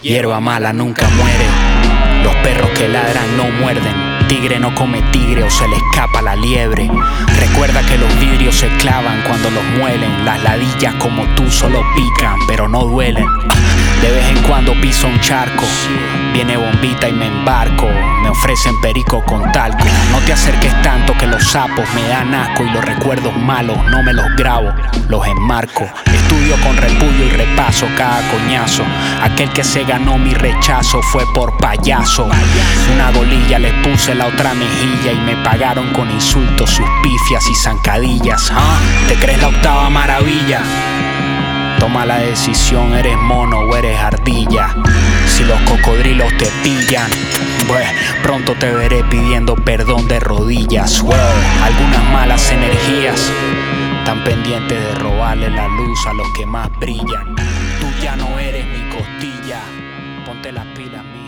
Hierba mala nunca muere. Los perros que ladran no muerden. Tigre no come tigre o se le escapa la liebre. Recuerda que los vidrios se clavan cuando los muelen. Las ladillas como tú solo pican, pero no duelen. De vez en cuando piso un charco. Viene bombita y me embarco. Me ofrecen perico con talco. No te acerques tanto que los sapos me dan asco. Y los recuerdos malos no me los grabo, los enmarco. Estudio con repudio y repaso cada coñazo. Aquel que se ganó mi rechazo fue por payaso. Una golilla les puse la otra mejilla y me pagaron con insultos, sus pifias y zancadillas. ¿Te crees la octava maravilla? Toma la decisión, eres mono o eres ardilla. Si los cocodrilos te pillan, pues pronto te veré pidiendo perdón de rodillas. Algunas malas energías están pendientes de robarle la luz a los que más brillan. Tú ya no eres mi costilla, ponte las pilas, mía.